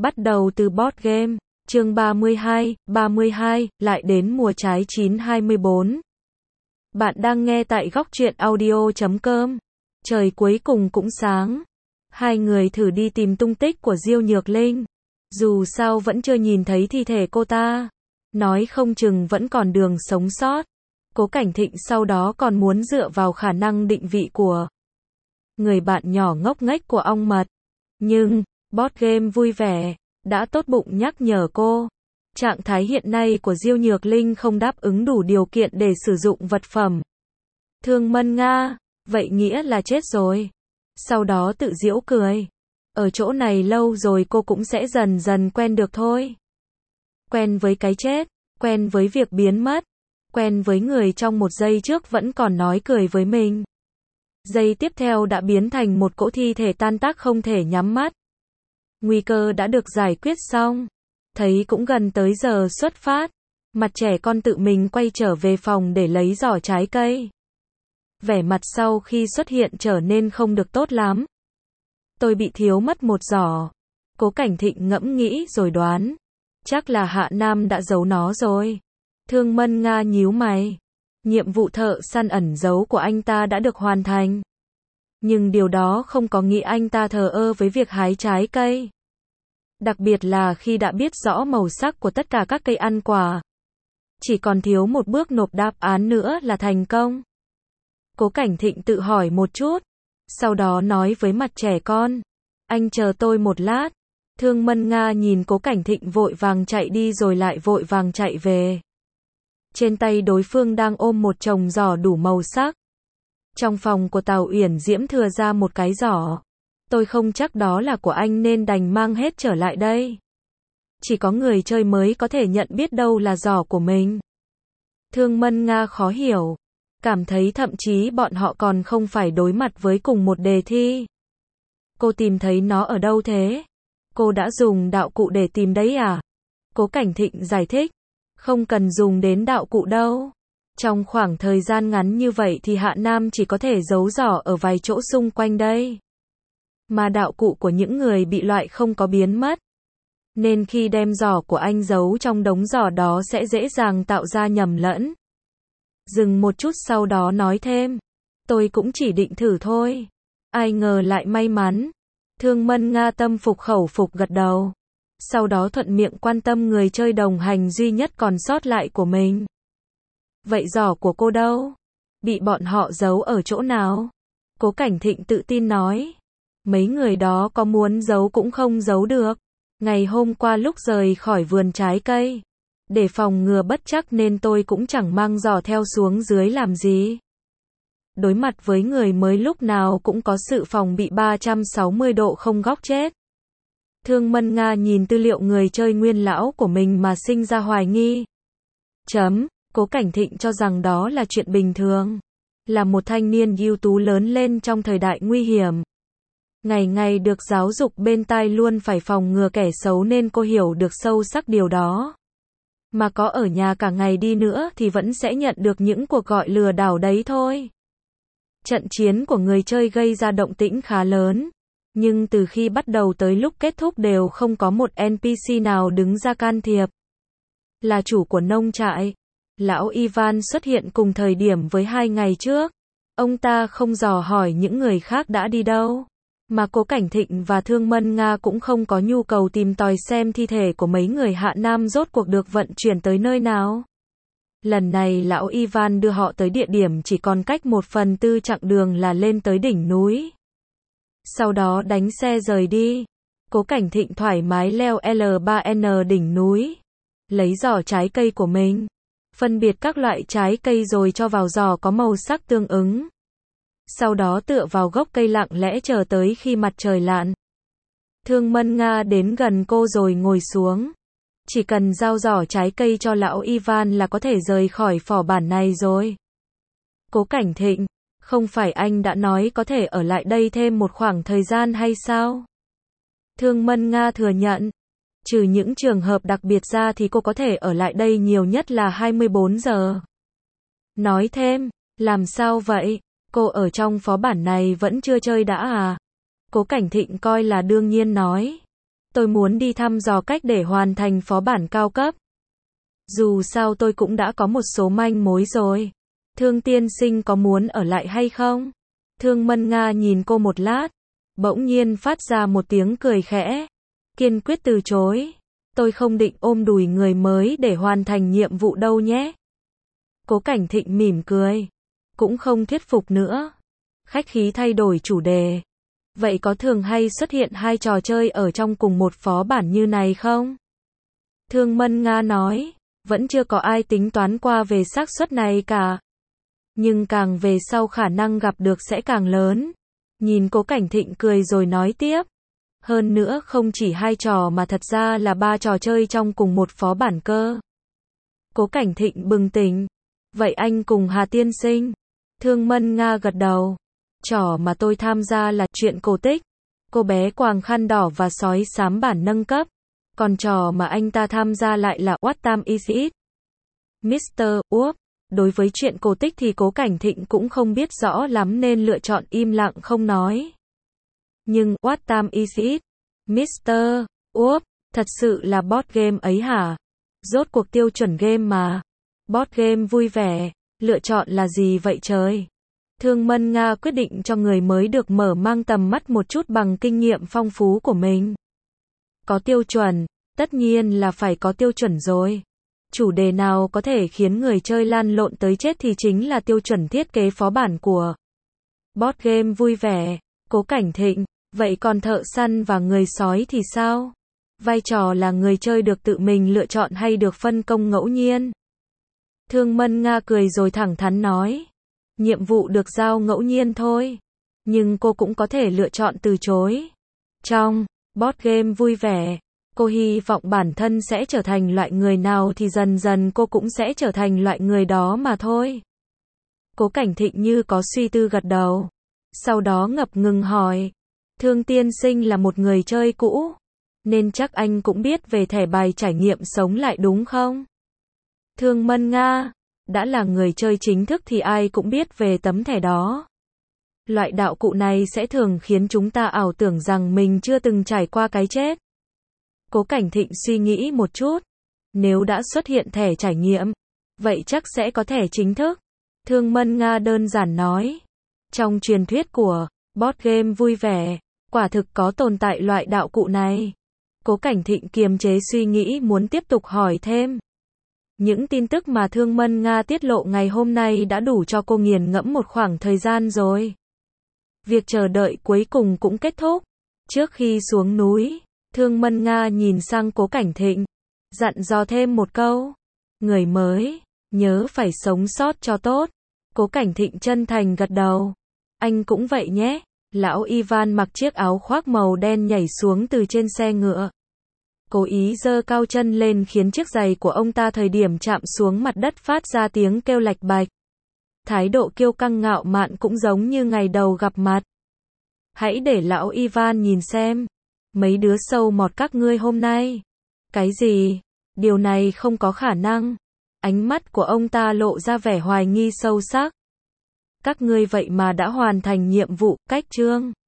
Bắt đầu từ board game, chương 32, lại đến mùa trái 9/24. Bạn đang nghe tại góc truyện audio.com. Trời cuối cùng cũng sáng. Hai người thử đi tìm tung tích của Diêu Nhược Linh. Dù sao vẫn chưa nhìn thấy thi thể cô ta. Nói không chừng vẫn còn đường sống sót. Cố Cảnh Thịnh sau đó còn muốn dựa vào khả năng định vị của người bạn nhỏ ngốc nghếch của ong mật. Nhưng, board game vui vẻ, đã tốt bụng nhắc nhở cô. Trạng thái hiện nay của Diêu Nhược Linh không đáp ứng đủ điều kiện để sử dụng vật phẩm. Thương Mân Nga, vậy nghĩa là chết rồi. Sau đó tự giễu cười. Ở chỗ này lâu rồi cô cũng sẽ dần dần quen được thôi. Quen với cái chết, quen với việc biến mất, quen với người trong một giây trước vẫn còn nói cười với mình. Giây tiếp theo đã biến thành một cỗ thi thể tan tác không thể nhắm mắt. Nguy cơ đã được giải quyết xong. Thấy cũng gần tới giờ xuất phát. Mặt trẻ con tự mình quay trở về phòng để lấy giỏ trái cây. Vẻ mặt sau khi xuất hiện trở nên không được tốt lắm. Tôi bị thiếu mất một giỏ. Cố Cảnh Thịnh ngẫm nghĩ rồi đoán. Chắc là Hạ Nam đã giấu nó rồi. Thương Mân Nga nhíu mày. Nhiệm vụ thợ săn ẩn giấu của anh ta đã được hoàn thành. Nhưng điều đó không có nghĩa anh ta thờ ơ với việc hái trái cây. Đặc biệt là khi đã biết rõ màu sắc của tất cả các cây ăn quả. Chỉ còn thiếu một bước nộp đáp án nữa là thành công. Cố Cảnh Thịnh tự hỏi một chút. Sau đó nói với mặt trẻ con. Anh chờ tôi một lát. Thương Mân Nga nhìn Cố Cảnh Thịnh vội vàng chạy đi rồi lại vội vàng chạy về. Trên tay đối phương đang ôm một chồng giỏ đủ màu sắc. Trong phòng của Tào Uyển Diễm thừa ra một cái giỏ. Tôi không chắc đó là của anh nên đành mang hết trở lại đây. Chỉ có người chơi mới có thể nhận biết đâu là giỏ của mình. Thương Mân Nga khó hiểu. Cảm thấy thậm chí bọn họ còn không phải đối mặt với cùng một đề thi. Cô tìm thấy nó ở đâu thế? Cô đã dùng đạo cụ để tìm đấy à? Cố Cảnh Thịnh giải thích. Không cần dùng đến đạo cụ đâu. Trong khoảng thời gian ngắn như vậy thì Hạ Nam chỉ có thể giấu giỏ ở vài chỗ xung quanh đây. Mà đạo cụ của những người bị loại không có biến mất. Nên khi đem giỏ của anh giấu trong đống giỏ đó sẽ dễ dàng tạo ra nhầm lẫn. Dừng một chút sau đó nói thêm. Tôi cũng chỉ định thử thôi. Ai ngờ lại may mắn. Thương Mân Nga tâm phục khẩu phục gật đầu. Sau đó thuận miệng quan tâm người chơi đồng hành duy nhất còn sót lại của mình. Vậy giỏ của cô đâu? Bị bọn họ giấu ở chỗ nào? Cố Cảnh Thịnh tự tin nói. Mấy người đó có muốn giấu cũng không giấu được. Ngày hôm qua lúc rời khỏi vườn trái cây. Để phòng ngừa bất trắc nên tôi cũng chẳng mang giỏ theo xuống dưới làm gì. Đối mặt với người mới lúc nào cũng có sự phòng bị 360 độ không góc chết. Thương Mân Nga nhìn tư liệu người chơi nguyên lão của mình mà sinh ra hoài nghi. Cố Cảnh Thịnh cho rằng đó là chuyện bình thường. Là một thanh niên ưu tú lớn lên trong thời đại nguy hiểm. Ngày ngày được giáo dục bên tai luôn phải phòng ngừa kẻ xấu nên cô hiểu được sâu sắc điều đó. Mà có ở nhà cả ngày đi nữa thì vẫn sẽ nhận được những cuộc gọi lừa đảo đấy thôi. Trận chiến của người chơi gây ra động tĩnh khá lớn. Nhưng từ khi bắt đầu tới lúc kết thúc đều không có một NPC nào đứng ra can thiệp. Là chủ của nông trại. Lão Ivan xuất hiện cùng thời điểm với 2 ngày trước. Ông ta không dò hỏi những người khác đã đi đâu. Mà Cố Cảnh Thịnh và Thương Mân Nga cũng không có nhu cầu tìm tòi xem thi thể của mấy người Hạ Nam rốt cuộc được vận chuyển tới nơi nào. Lần này lão Ivan đưa họ tới địa điểm chỉ còn cách 1/4 chặng đường là lên tới đỉnh núi. Sau đó đánh xe rời đi. Cố Cảnh Thịnh thoải mái leo L3N đỉnh núi. Lấy giỏ trái cây của mình. Phân biệt các loại trái cây rồi cho vào giỏ có màu sắc tương ứng. Sau đó tựa vào gốc cây lặng lẽ chờ tới khi mặt trời lặn. Thương Mân Nga đến gần cô rồi ngồi xuống. Chỉ cần giao giỏ trái cây cho lão Ivan là có thể rời khỏi phò bản này rồi. Cố Cảnh Thịnh, không phải anh đã nói có thể ở lại đây thêm một khoảng thời gian hay sao? Thương Mân Nga thừa nhận. Trừ những trường hợp đặc biệt ra thì cô có thể ở lại đây nhiều nhất là 24 giờ. Nói thêm, làm sao vậy? Cô ở trong phó bản này vẫn chưa chơi đã à? Cố Cảnh Thịnh coi là đương nhiên nói. Tôi muốn đi thăm dò cách để hoàn thành phó bản cao cấp. Dù sao tôi cũng đã có một số manh mối rồi. Thương tiên sinh có muốn ở lại hay không? Thương Mân Nga nhìn cô một lát, bỗng nhiên phát ra một tiếng cười khẽ, kiên quyết từ chối. Tôi không định ôm đùi người mới để hoàn thành nhiệm vụ đâu nhé. Cố Cảnh Thịnh mỉm cười, cũng không thuyết phục nữa. Khách khí thay đổi chủ đề. Vậy có thường hay xuất hiện hai trò chơi ở trong cùng một phó bản như này không? Thương Mân Nga nói, vẫn chưa có ai tính toán qua về xác suất này cả. Nhưng càng về sau khả năng gặp được sẽ càng lớn. Nhìn Cố Cảnh Thịnh cười rồi nói tiếp. Hơn nữa không chỉ hai trò mà thật ra là 3 trò chơi trong cùng một phó bản cơ. Cố Cảnh Thịnh bừng tỉnh. Vậy anh cùng Hà tiên sinh? Thương Mân Nga gật đầu. Trò mà tôi tham gia là chuyện cổ tích. Cô bé quàng khăn đỏ và sói xám bản nâng cấp. Còn trò mà anh ta tham gia lại là What Time Is It? Mr. Whoop. Đối với chuyện cổ tích thì Cố Cảnh Thịnh cũng không biết rõ lắm nên lựa chọn im lặng không nói. Nhưng What Time Is It? Mr. Whoop, thật sự là board game ấy hả? Rốt cuộc tiêu chuẩn game mà. Board game vui vẻ, lựa chọn là gì vậy trời? Thương Mân Nga quyết định cho người mới được mở mang tầm mắt một chút bằng kinh nghiệm phong phú của mình. Có tiêu chuẩn, tất nhiên là phải có tiêu chuẩn rồi. Chủ đề nào có thể khiến người chơi lăn lộn tới chết thì chính là tiêu chuẩn thiết kế phó bản của board game vui vẻ. Cố Cảnh Thịnh, vậy còn thợ săn và người sói thì sao? Vai trò là người chơi được tự mình lựa chọn hay được phân công ngẫu nhiên? Thương Mân Nga cười rồi thẳng thắn nói. Nhiệm vụ được giao ngẫu nhiên thôi. Nhưng cô cũng có thể lựa chọn từ chối. Trong board game vui vẻ, cô hy vọng bản thân sẽ trở thành loại người nào thì dần dần cô cũng sẽ trở thành loại người đó mà thôi. Cố Cảnh Thịnh như có suy tư gật đầu. Sau đó ngập ngừng hỏi. Thương tiên sinh là một người chơi cũ, nên chắc anh cũng biết về thẻ bài trải nghiệm sống lại đúng không? Thương Mân Nga, đã là người chơi chính thức thì ai cũng biết về tấm thẻ đó. Loại đạo cụ này sẽ thường khiến chúng ta ảo tưởng rằng mình chưa từng trải qua cái chết. Cố Cảnh Thịnh suy nghĩ một chút. Nếu đã xuất hiện thẻ trải nghiệm, vậy chắc sẽ có thẻ chính thức. Thương Mân Nga đơn giản nói. Trong truyền thuyết của board game vui vẻ, quả thực có tồn tại loại đạo cụ này. Cố Cảnh Thịnh kiềm chế suy nghĩ muốn tiếp tục hỏi thêm. Những tin tức mà Thương Mân Nga tiết lộ ngày hôm nay đã đủ cho cô nghiền ngẫm một khoảng thời gian rồi. Việc chờ đợi cuối cùng cũng kết thúc. Trước khi xuống núi, Thương Mân Nga nhìn sang Cố Cảnh Thịnh, dặn dò thêm một câu. Người mới, nhớ phải sống sót cho tốt. Cố Cảnh Thịnh chân thành gật đầu. Anh cũng vậy nhé. Lão Ivan mặc chiếc áo khoác màu đen nhảy xuống từ trên xe ngựa. Cố ý giơ cao chân lên khiến chiếc giày của ông ta thời điểm chạm xuống mặt đất phát ra tiếng kêu lạch bạch. Thái độ kiêu căng ngạo mạn cũng giống như ngày đầu gặp mặt. Hãy để lão Ivan nhìn xem. Mấy đứa sâu mọt các ngươi hôm nay. Cái gì? Điều này không có khả năng. Ánh mắt của ông ta lộ ra vẻ hoài nghi sâu sắc. Các ngươi vậy mà đã hoàn thành nhiệm vụ, cách chương.